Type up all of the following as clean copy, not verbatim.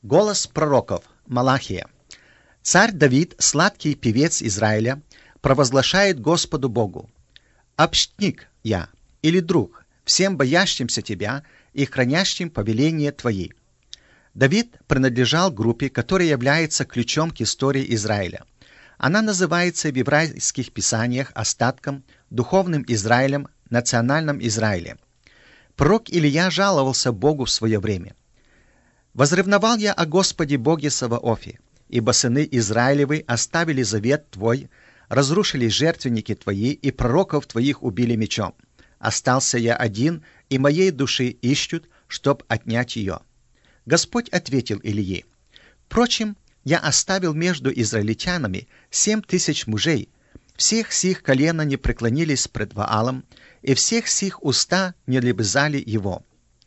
Голос пророков. Малахия. Царь Давид, сладкий певец Израиля, провозглашает Господу Богу: «Общник я, или друг, всем боящимся Тебя и хранящим повеления Твои». Давид принадлежал группе, которая является ключом к истории Израиля. Она называется в еврейских писаниях остатком, духовным Израилем, национальным Израилем. Пророк Илия жаловался Богу в свое время: «Возревновал я о Господе Боге Саваофе, ибо сыны Израилевы оставили завет Твой, разрушили жертвенники Твои и пророков Твоих убили мечом. Остался я один, и моей души ищут, чтоб отнять ее». Господь ответил Илии: «Впрочем, я оставил между израильтянами 7000 мужей, всех сих колена не преклонились пред Ваалом, и всех сих уста не лебезали его».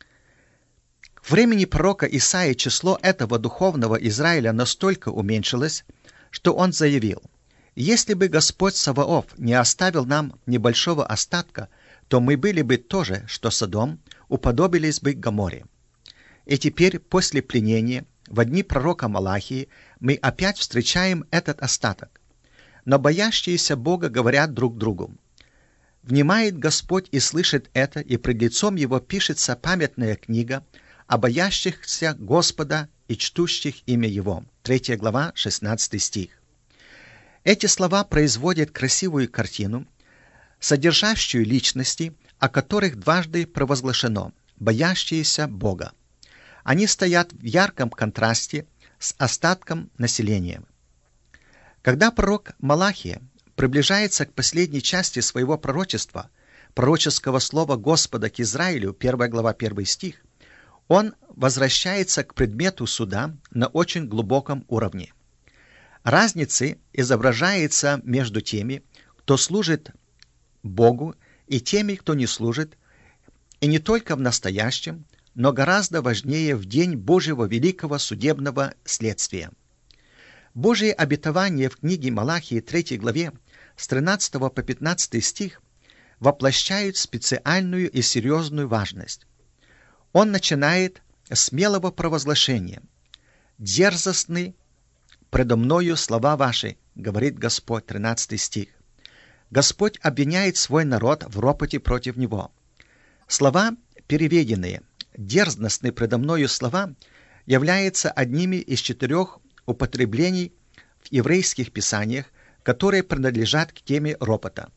К времени пророка Исаии число этого духовного Израиля настолько уменьшилось, что он заявил: «Если бы Господь Саваоф не оставил нам небольшого остатка, то мы были бы тоже, что Содом, уподобились бы Гоморе». И теперь, после пленения, в дни пророка Малахии, мы опять встречаем этот остаток. Но боящиеся Бога говорят друг другу: «Внимает Господь и слышит это, и пред лицом Его пишется памятная книга о боящихся Господа и чтущих имя Его». 3 глава, 16 стих. Эти слова производят красивую картину, содержащую личности, о которых дважды провозглашено: боящиеся Бога. Они стоят в ярком контрасте с остатком населения. Когда пророк Малахия приближается к последней части своего пророчества, пророческого слова Господа к Израилю, 1 глава, 1 стих, он возвращается к предмету суда на очень глубоком уровне. Разница изображается между теми, кто служит Богу, и теми, кто не служит, и не только в настоящем, но гораздо важнее в день Божьего великого судебного следствия. Божие обетование в книге Малахии 3 главе с 13 по 15 стих воплощают специальную и серьезную важность. Он начинает с смелого провозглашения: «Дерзостны предо мною слова ваши, говорит Господь», 13 стих. Господь обвиняет свой народ в ропоте против него. Слова, переведенные «дерзостны предо мною слова», являются одними из 4 употреблений в еврейских писаниях, которые принадлежат к теме ропота.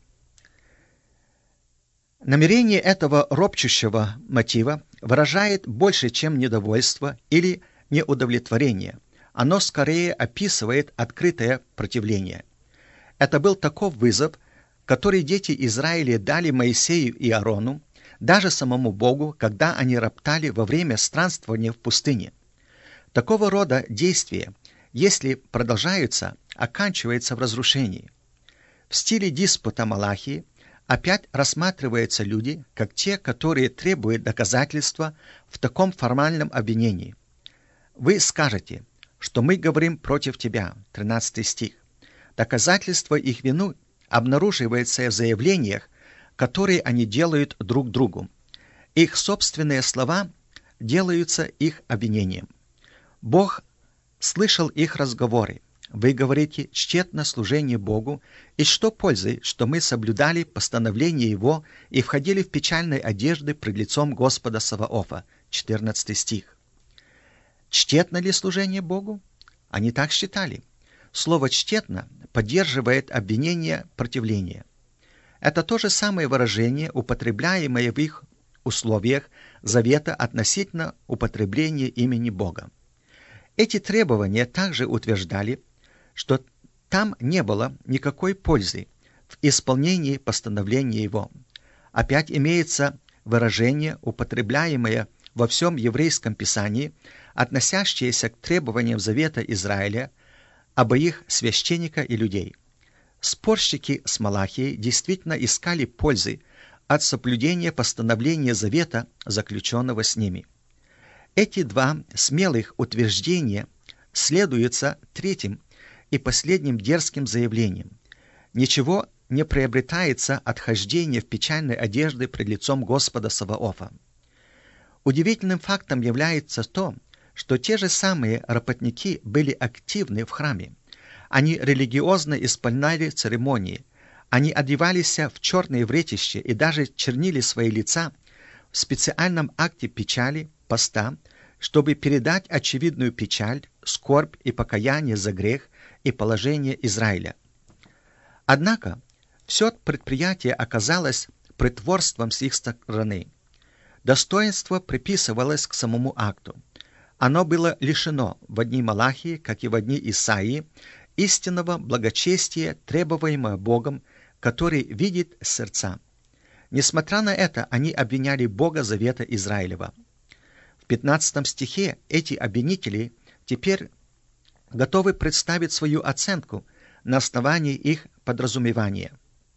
Намерение этого ропчущего мотива выражает больше, чем недовольство или неудовлетворение. Оно скорее описывает открытое противление. Это был таков вызов, который дети Израиля дали Моисею и Аарону, даже самому Богу, когда они роптали во время странствования в пустыне. Такого рода действия, если продолжаются, оканчивается в разрушении. В стиле диспута Малахии опять рассматриваются люди как те, которые требуют доказательства в таком формальном обвинении. «Вы скажете, что мы говорим против тебя», 13 стих. Доказательство их вины обнаруживается в заявлениях, которые они делают друг другу. Их собственные слова делаются их обвинением. Бог слышал их разговоры. Вы говорите: «Тщетно служение Богу, и что пользы, что мы соблюдали постановление Его и входили в печальной одежды пред лицом Господа Саваофа», 14 стих. Тщетно ли служение Богу? Они так считали. Слово «тщетно» поддерживает обвинение противления. Это то же самое выражение, употребляемое в их условиях завета относительно употребления имени Бога. Эти требования также утверждали, что там не было никакой пользы в исполнении постановления Его. Опять имеется выражение, употребляемое во всем еврейском писании, относящееся к требованиям завета Израиля, обоих священника и людей. Спорщики с Малахией действительно искали пользы от соблюдения постановления завета, заключенного с ними. Эти два смелых утверждения следуются третьим и последним дерзким заявлением: ничего не приобретается от хождения в печальной одежде пред лицом Господа Саваофа. Удивительным фактом является то, что те же самые работники были активны в храме. Они религиозно исполняли церемонии, они одевались в черные вретища и даже чернили свои лица в специальном акте печали, поста, чтобы передать очевидную печаль, скорбь и покаяние за грех и положение Израиля. Однако все предприятие оказалось притворством с их стороны. Достоинство приписывалось к самому акту. Оно было лишено в дни Малахии, как и в дни Исаии, истинного благочестия, требуемого Богом, который видит сердца. Несмотря на это, они обвиняли Бога Завета Израилева. В 15 стихе эти обвинители теперь готовы представить свою оценку на основании их подразумевания.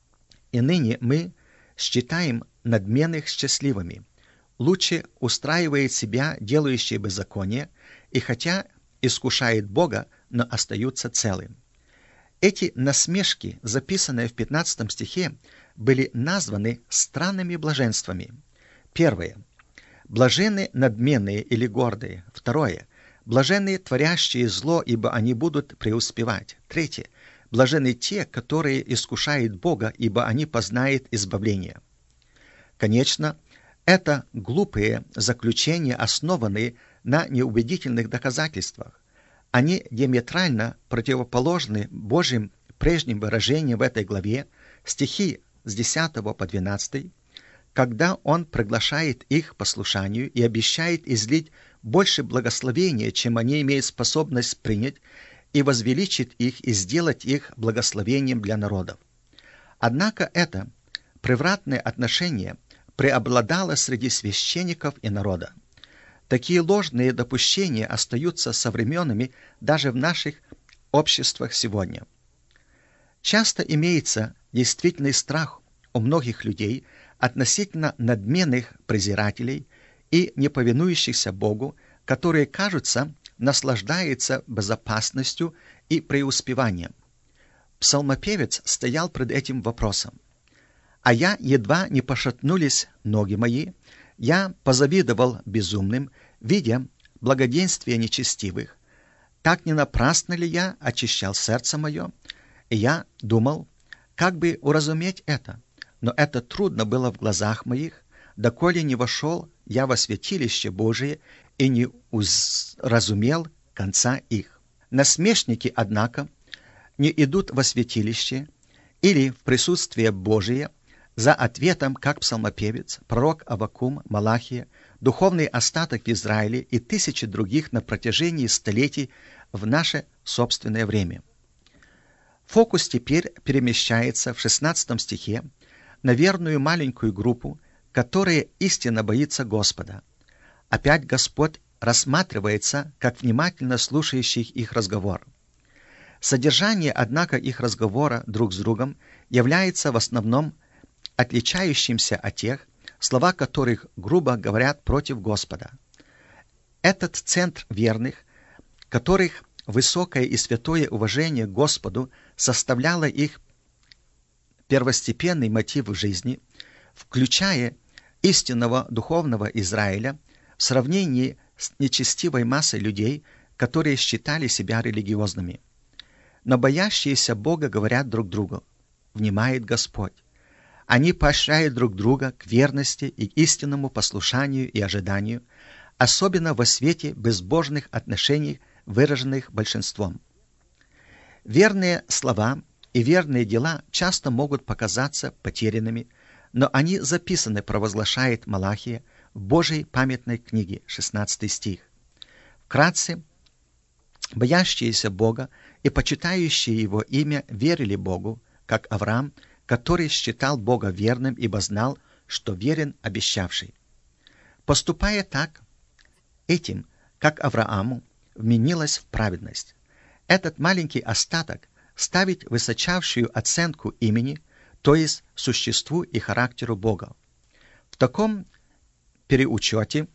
И ныне мы считаем надменных счастливыми, лучше устраивает себя делающие беззаконие, и хотя искушает Бога, но остаются целым. Эти насмешки, записанные в 15 стихе, были названы странными блаженствами. Первое. Блаженны надменные или гордые. Второе. Блаженны творящие зло, ибо они будут преуспевать. Третье. Блаженны те, которые искушают Бога, ибо они познают избавление. Конечно, это глупые заключения, основанные на неубедительных доказательствах. Они диаметрально противоположны Божьим прежним выражениям в этой главе, стихи с 10 по 12, когда Он приглашает их к послушанию и обещает излить больше благословения, чем они имеют способность принять, и возвеличить их и сделать их благословением для народов. Однако это превратное отношение преобладало среди священников и народа. Такие ложные допущения остаются современными даже в наших обществах сегодня. Часто имеется действительный страх у многих людей относительно надменных презирателей и неповинующихся Богу, которые, кажется, наслаждаются безопасностью и преуспеванием. Псалмопевец стоял пред этим вопросом. «А я едва не пошатнулись ноги мои, я позавидовал безумным, видя благоденствие нечестивых. Так не напрасно ли я очищал сердце мое? И я думал, как бы уразуметь это, но это трудно было в глазах моих, доколе не вошел я во святилище Божие и не уразумел конца их. Насмешники, однако, не идут во святилище или в присутствие Божие за ответом, как псалмопевец, пророк Аввакум, Малахия, духовный остаток в Израиле и тысячи других на протяжении столетий в наше собственное время. Фокус теперь перемещается в 16 стихе на верную маленькую группу, которая истинно боится Господа. Опять Господь рассматривается как внимательно слушающий их разговор. Содержание, однако, их разговора друг с другом является в основном отличающимся от тех, слова которых грубо говорят против Господа. Этот центр верных, которых высокое и святое уважение к Господу составляло их первостепенный мотив в жизни, включая истинного духовного Израиля в сравнении с нечестивой массой людей, которые считали себя религиозными. Но боящиеся Бога говорят друг другу: «Внимает Господь». Они поощряют друг друга к верности и истинному послушанию и ожиданию, особенно во свете безбожных отношений, выраженных большинством. Верные слова и верные дела часто могут показаться потерянными, но они записаны, провозглашает Малахия, в Божьей памятной книге, 16 стих. Вкратце, боящиеся Бога и почитающие Его имя верили Богу, как Авраам, который считал Бога верным, ибо знал, что верен обещавший. Поступая так, этим, как Аврааму, вменилось в праведность. Этот маленький остаток ставит высочайшую оценку имени, то есть существу и характеру Бога. В таком переучете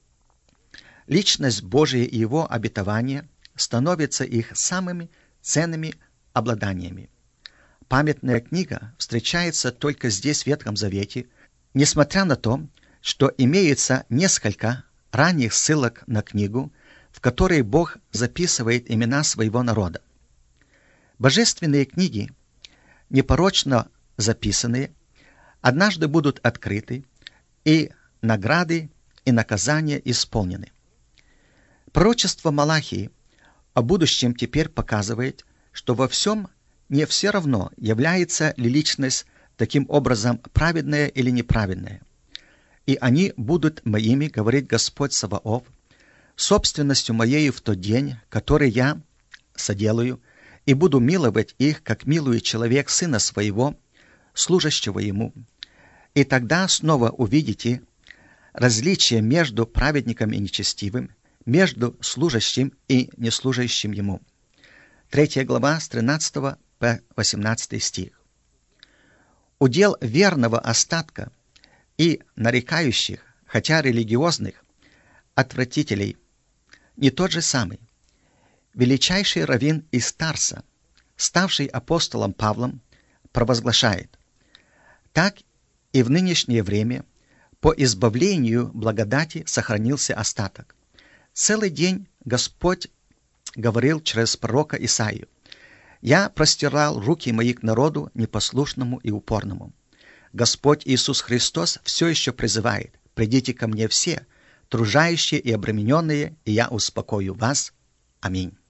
личность Божия и Его обетования становятся их самыми ценными обладаниями. Памятная книга встречается только здесь, в Ветхом Завете, несмотря на то, что имеется несколько ранних ссылок на книгу, в которой Бог записывает имена своего народа. Божественные книги, непорочно записанные, однажды будут открыты, и награды и наказания исполнены. Пророчество Малахии о будущем теперь показывает, что во всем не все равно, является ли личность таким образом праведная или неправедная. «И они будут моими, говорит Господь Саваоф, собственностью моею в тот день, который я соделаю, и буду миловать их, как милует человек сына своего, служащего ему. И тогда снова увидите различие между праведником и нечестивым, между служащим и неслужащим ему». 3 глава с 13 по 18 стих. Удел верного остатка и нарекающих, хотя религиозных, отвратителей, не тот же самый. Величайший раввин из Тарса, ставший апостолом Павлом, провозглашает: «Так и в нынешнее время по избавлению благодати сохранился остаток. Целый день Господь говорил через пророка Исаию: «Я простирал руки мои к народу непослушному и упорному». Господь Иисус Христос все еще призывает: «Придите ко мне все, тружающие и обремененные, и я успокою вас». Аминь.